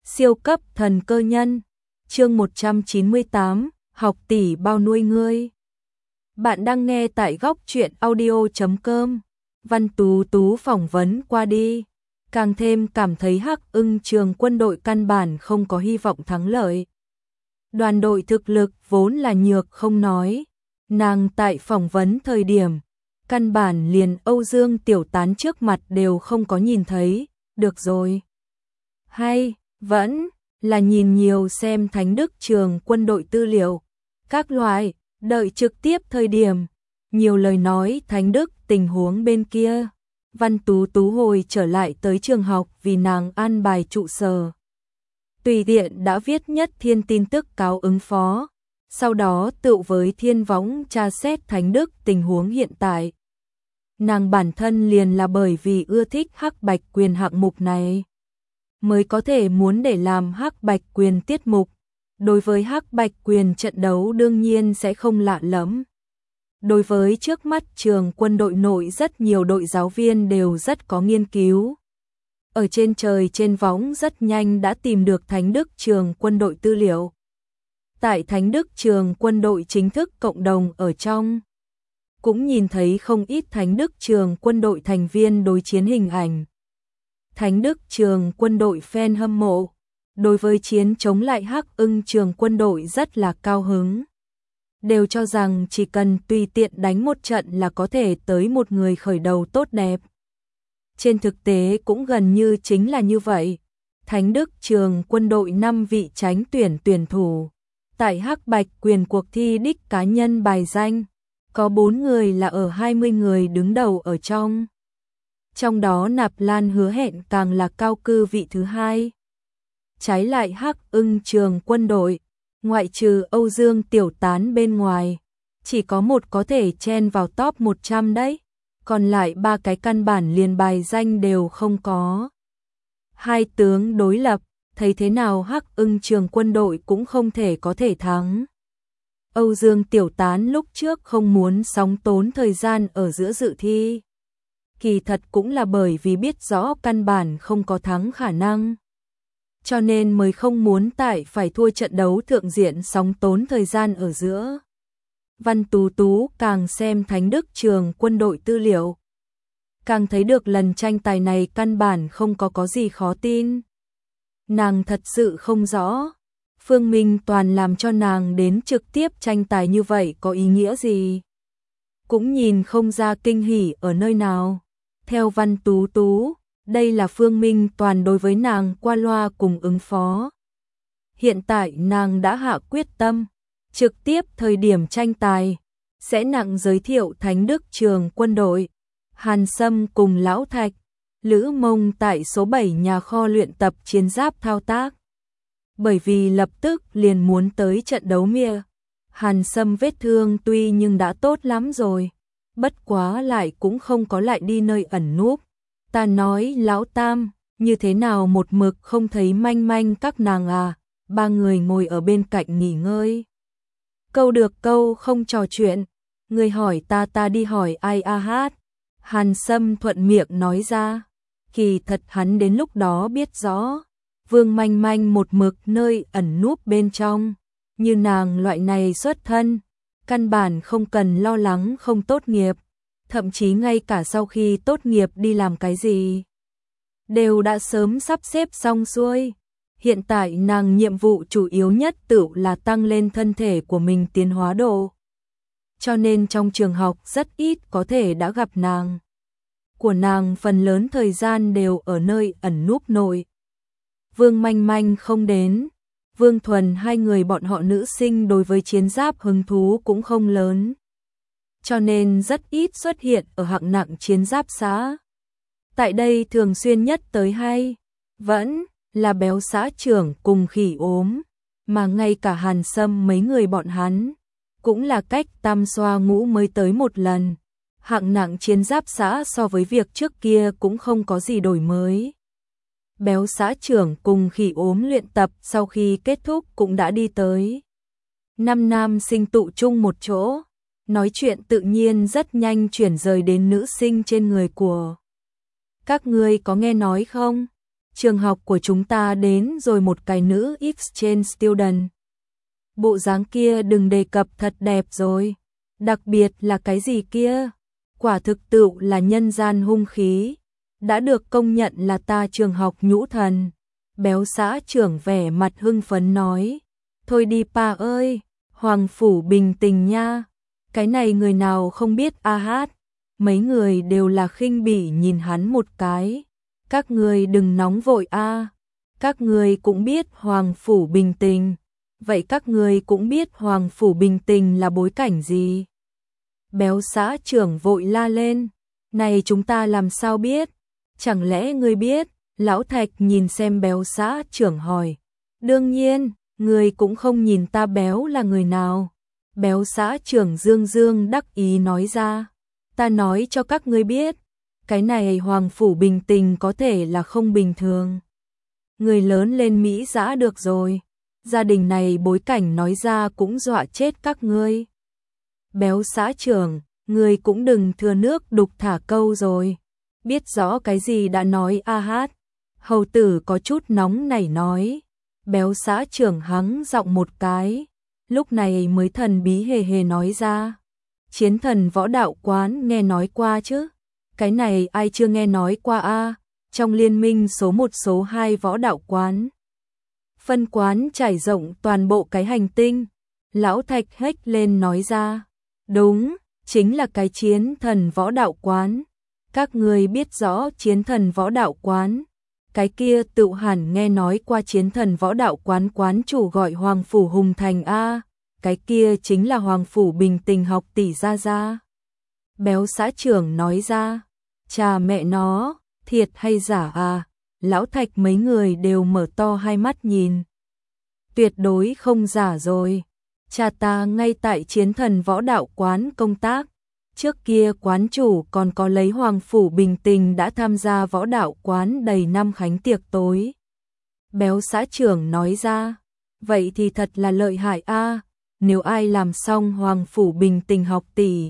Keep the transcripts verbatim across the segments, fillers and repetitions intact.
Siêu cấp thần cơ nhân, chương một trăm chín mươi tám, học tỷ bao nuôi ngươi. Bạn đang nghe tại góc truyện audio chấm com. Văn Tú Tú phỏng vấn qua đi, càng thêm cảm thấy Hắc Ưng Trường quân đội căn bản không có hy vọng thắng lợi. Đoàn đội thực lực vốn là nhược không nói, nàng tại phỏng vấn thời điểm, căn bản liền Âu Dương Tiểu Tán trước mặt đều không có nhìn thấy, được rồi. Hay, vẫn là nhìn nhiều xem Thánh Đức Trường quân đội tư liệu, các loại, đợi trực tiếp thời điểm, nhiều lời nói Thánh Đức tình huống bên kia. Văn Tú Tú hồi trở lại tới trường học vì nàng an bài trụ sở. Tùy tiện đã viết nhất thiên tin tức cáo ứng phó, sau đó tự với thiên võng tra xét Thánh Đức tình huống hiện tại. Nàng bản thân liền là bởi vì ưa thích Hắc Bạch Quyền hạng mục này, mới có thể muốn để làm Hắc Bạch Quyền tiết mục. Đối với Hắc Bạch Quyền trận đấu đương nhiên sẽ không lạ lẫm. Đối với trước mắt trường quân đội nội rất nhiều đội giáo viên đều rất có nghiên cứu. Ở trên trời trên võng rất nhanh đã tìm được Thánh Đức Trường quân đội tư liệu. Tại Thánh Đức Trường quân đội chính thức cộng đồng ở trong, cũng nhìn thấy không ít Thánh Đức Trường quân đội thành viên đối chiến hình ảnh. Thánh Đức Trường quân đội fan hâm mộ, đối với chiến chống lại Hắc Ưng Trường quân đội rất là cao hứng. Đều cho rằng chỉ cần tùy tiện đánh một trận là có thể tới một người khởi đầu tốt đẹp. Trên thực tế cũng gần như chính là như vậy. Thánh Đức Trường quân đội năm vị tránh tuyển tuyển thủ. Tại Hắc Bạch Quyền cuộc thi đích cá nhân bài danh, có bốn người là ở hai mươi người đứng đầu ở trong. Trong đó Nạp Lan Hứa Hẹn càng là cao cư vị thứ hai. Trái lại Hắc Ưng Trường quân đội, ngoại trừ Âu Dương Tiểu Tán bên ngoài, chỉ có một có thể chen vào top một trăm đấy, còn lại ba cái căn bản liền bài danh đều không có. Hai tướng đối lập, thấy thế nào Hắc Ưng Trường quân đội cũng không thể có thể thắng. Âu Dương Tiểu Tán lúc trước không muốn sóng tốn thời gian ở giữa dự thi, kỳ thật cũng là bởi vì biết rõ căn bản không có thắng khả năng, cho nên mới không muốn tại phải thua trận đấu thượng diện sóng tốn thời gian ở giữa. Văn Tú Tú càng xem Thánh Đức Trường quân đội tư liệu, càng thấy được lần tranh tài này căn bản không có có gì khó tin. Nàng thật sự không rõ, Phương Minh Toàn làm cho nàng đến trực tiếp tranh tài như vậy có ý nghĩa gì. Cũng nhìn không ra kinh hỉ ở nơi nào. Theo Văn Tú Tú, đây là Phương Minh Toàn đối với nàng qua loa cùng ứng phó. Hiện tại nàng đã hạ quyết tâm, trực tiếp thời điểm tranh tài, sẽ nặng giới thiệu Thánh Đức Trường quân đội. Hàn Sâm cùng Lão Thạch, Lữ Mông tại số bảy nhà kho luyện tập chiến giáp thao tác. Bởi vì lập tức liền muốn tới trận đấu mia. Hàn Sâm vết thương tuy nhưng đã tốt lắm rồi, bất quá lại cũng không có lại đi nơi ẩn núp. Ta nói Lão Tam, như thế nào một mực không thấy manh manh các nàng à? Ba người ngồi ở bên cạnh nghỉ ngơi. Câu được câu không trò chuyện, người hỏi ta ta đi hỏi ai a hát. Hàn Sâm thuận miệng nói ra, kỳ thật hắn đến lúc đó biết rõ, Vương Manh Manh một mực nơi ẩn núp bên trong, như nàng loại này xuất thân, căn bản không cần lo lắng không tốt nghiệp, thậm chí ngay cả sau khi tốt nghiệp đi làm cái gì, đều đã sớm sắp xếp xong xuôi. Hiện tại nàng nhiệm vụ chủ yếu nhất tự là tăng lên thân thể của mình tiến hóa độ. Cho nên trong trường học rất ít có thể đã gặp nàng. Của nàng phần lớn thời gian đều ở nơi ẩn núp nội. Vương Manh Manh không đến, Vương Thuần hai người bọn họ nữ sinh đối với chiến giáp hứng thú cũng không lớn. Cho nên rất ít xuất hiện ở hạng nặng chiến giáp xã. Tại đây thường xuyên nhất tới hay, vẫn là Béo xã trưởng cùng Khỉ ốm, mà ngay cả Hàn Sâm mấy người bọn hắn, cũng là cách tam xoa ngũ mới tới một lần. Hạng nặng chiến giáp xã so với việc trước kia cũng không có gì đổi mới. Béo xã trưởng cùng Khỉ ốm luyện tập sau khi kết thúc cũng đã đi tới. Năm nam sinh tụ chung một chỗ, nói chuyện tự nhiên rất nhanh chuyển rời đến nữ sinh trên người của. Các ngươi có nghe nói không? trường học của chúng ta đến rồi một cái nữ exchange student. Bộ dáng kia đừng đề cập, thật đẹp rồi. Đặc biệt là cái gì kia? Quả thực tựu là nhân gian hung khí. Đã được công nhận là ta trường học nhũ thần. Béo xã trưởng vẻ mặt hưng phấn nói. Thôi đi pa ơi, Hoàng Phủ bình tình nha. Cái này người nào không biết a hát. Mấy người đều là khinh bỉ nhìn hắn một cái. Các người đừng nóng vội a. Các người cũng biết Hoàng Phủ bình tình. Vậy các người cũng biết Hoàng Phủ bình tình là bối cảnh gì? Béo xã trưởng vội la lên. Này chúng ta làm sao biết? Chẳng lẽ ngươi biết? Lão Thạch nhìn xem béo xã trưởng hỏi. Đương nhiên, ngươi cũng không nhìn ta béo là người nào. Béo xã trưởng dương dương đắc ý nói ra. Ta nói cho các ngươi biết. Cái này Hoàng Phủ bình tình có thể là không bình thường. Người lớn lên Mỹ dã được rồi. Gia đình này bối cảnh nói ra cũng dọa chết các ngươi. Béo xã trưởng, ngươi cũng đừng thừa nước đục thả câu rồi. Biết rõ cái gì đã nói a hát. Hầu tử có chút nóng nảy nói. Béo xã trưởng hắng giọng một cái. Lúc này mới thần bí hề hề nói ra. Chiến thần võ đạo quán nghe nói qua chứ. Cái này ai chưa nghe nói qua a? Trong liên minh số một số hai võ đạo quán. Phân quán trải rộng toàn bộ cái hành tinh. Lão Thạch hếch lên nói ra. Đúng, chính là cái chiến thần võ đạo quán. Các người biết rõ chiến thần võ đạo quán. Cái kia tự hẳn nghe nói qua chiến thần võ đạo quán, quán chủ gọi Hoàng Phủ Hùng Thành a. Cái kia chính là Hoàng Phủ bình tình học tỷ gia gia. Béo xã trưởng nói ra. Chà mẹ nó, thiệt hay giả à? Lão Thạch mấy người đều mở to hai mắt nhìn. Tuyệt đối không giả rồi. Cha ta ngay tại chiến thần võ đạo quán công tác. Trước kia quán chủ còn có lấy Hoàng Phủ bình tình đã tham gia võ đạo quán đầy năm khánh tiệc tối. Béo xã trưởng nói ra. Vậy thì thật là lợi hại a. Nếu ai làm xong Hoàng Phủ bình tình học tỷ.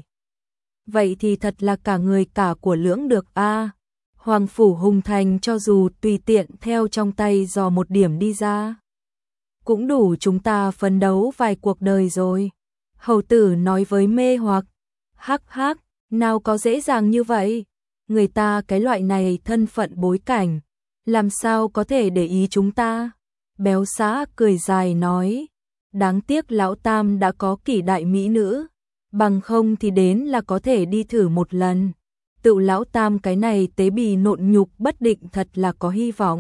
Vậy thì thật là cả người cả của lưỡng được a. Hoàng Phủ Hùng Thành cho dù tùy tiện theo trong tay dò một điểm đi ra. Cũng đủ chúng ta phấn đấu vài cuộc đời rồi. Hầu tử nói với mê hoặc. Hắc hắc, nào có dễ dàng như vậy. Người ta cái loại này thân phận bối cảnh. Làm sao có thể để ý chúng ta. Béo xã cười dài nói. Đáng tiếc lão tam đã có kỷ đại mỹ nữ. Bằng không thì đến là có thể đi thử một lần. Tự lão tam cái này tế bì nộn nhục bất định thật là có hy vọng.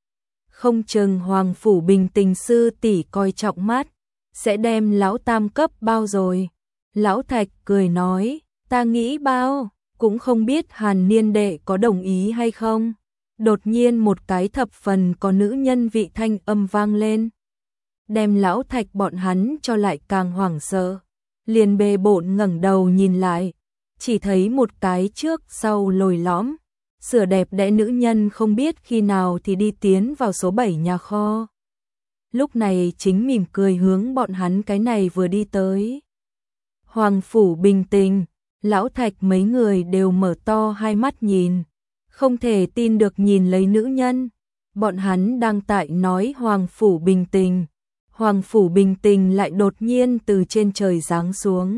Không chừng Hoàng Phủ bình tình sư tỷ coi trọng mắt. Sẽ đem lão tam cấp bao rồi. Lão Thạch cười nói. Ta nghĩ bao. Cũng không biết Hàn Niên đệ có đồng ý hay không. Đột nhiên một cái thập phần có nữ nhân vị thanh âm vang lên. Đem lão Thạch bọn hắn cho lại càng hoảng sợ. Liền bề bộn ngẩng đầu nhìn lại. Chỉ thấy một cái trước sau lồi lõm. Sửa đẹp đẽ nữ nhân không biết khi nào thì đi tiến vào số bảy nhà kho. Lúc này chính mỉm cười hướng bọn hắn cái này vừa đi tới. Hoàng Phủ bình tình, Lão Thạch mấy người đều mở to hai mắt nhìn. Không thể tin được nhìn lấy nữ nhân. Bọn hắn đang tại nói Hoàng Phủ bình tình. Hoàng Phủ bình tình lại đột nhiên từ trên trời giáng xuống.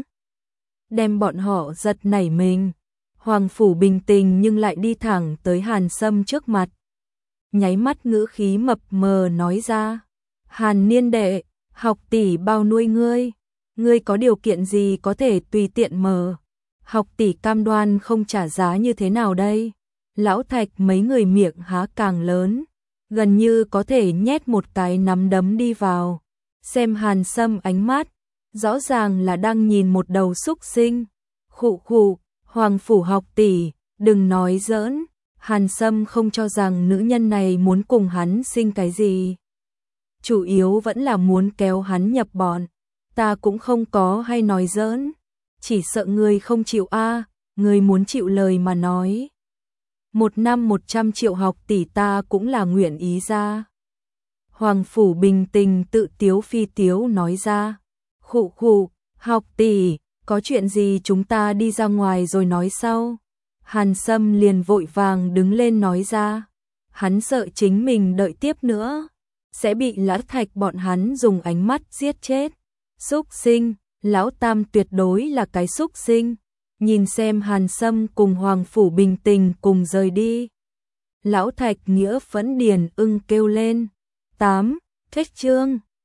Đem bọn họ giật nảy mình. Hoàng Phủ bình tình nhưng lại đi thẳng tới Hàn Sâm trước mặt. Nháy mắt ngữ khí mập mờ nói ra. Hàn Niên đệ, học tỷ bao nuôi ngươi. Ngươi có điều kiện gì có thể tùy tiện mờ. Học tỷ cam đoan không trả giá như thế nào đây. Lão Thạch mấy người miệng há càng lớn. Gần như có thể nhét một cái nắm đấm đi vào. Xem Hàn Sâm ánh mắt. Rõ ràng là đang nhìn một đầu súc sinh. Khụ khụ, Hoàng Phủ học tỷ, đừng nói giỡn. Hàn Sâm không cho rằng nữ nhân này muốn cùng hắn sinh cái gì. Chủ yếu vẫn là muốn kéo hắn nhập bọn. Ta cũng không có hay nói giỡn. Chỉ sợ ngươi không chịu a, à, ngươi muốn chịu lời mà nói. Một năm một trăm triệu học tỷ ta cũng là nguyện ý ra. Hoàng Phủ bình tình tự tiếu phi tiếu nói ra. Khụ khụ, học tỷ, có chuyện gì chúng ta đi ra ngoài rồi nói sau. Hàn Sâm liền vội vàng đứng lên nói ra. hắn sợ chính mình đợi tiếp nữa sẽ bị Lão Thạch bọn hắn dùng ánh mắt giết chết. Súc sinh, Lão Tam tuyệt đối là cái súc sinh. Nhìn xem Hàn Sâm cùng Hoàng Phủ bình tình cùng rời đi. Lão Thạch nghĩa phẫn điền ưng kêu lên. tám. Kết chương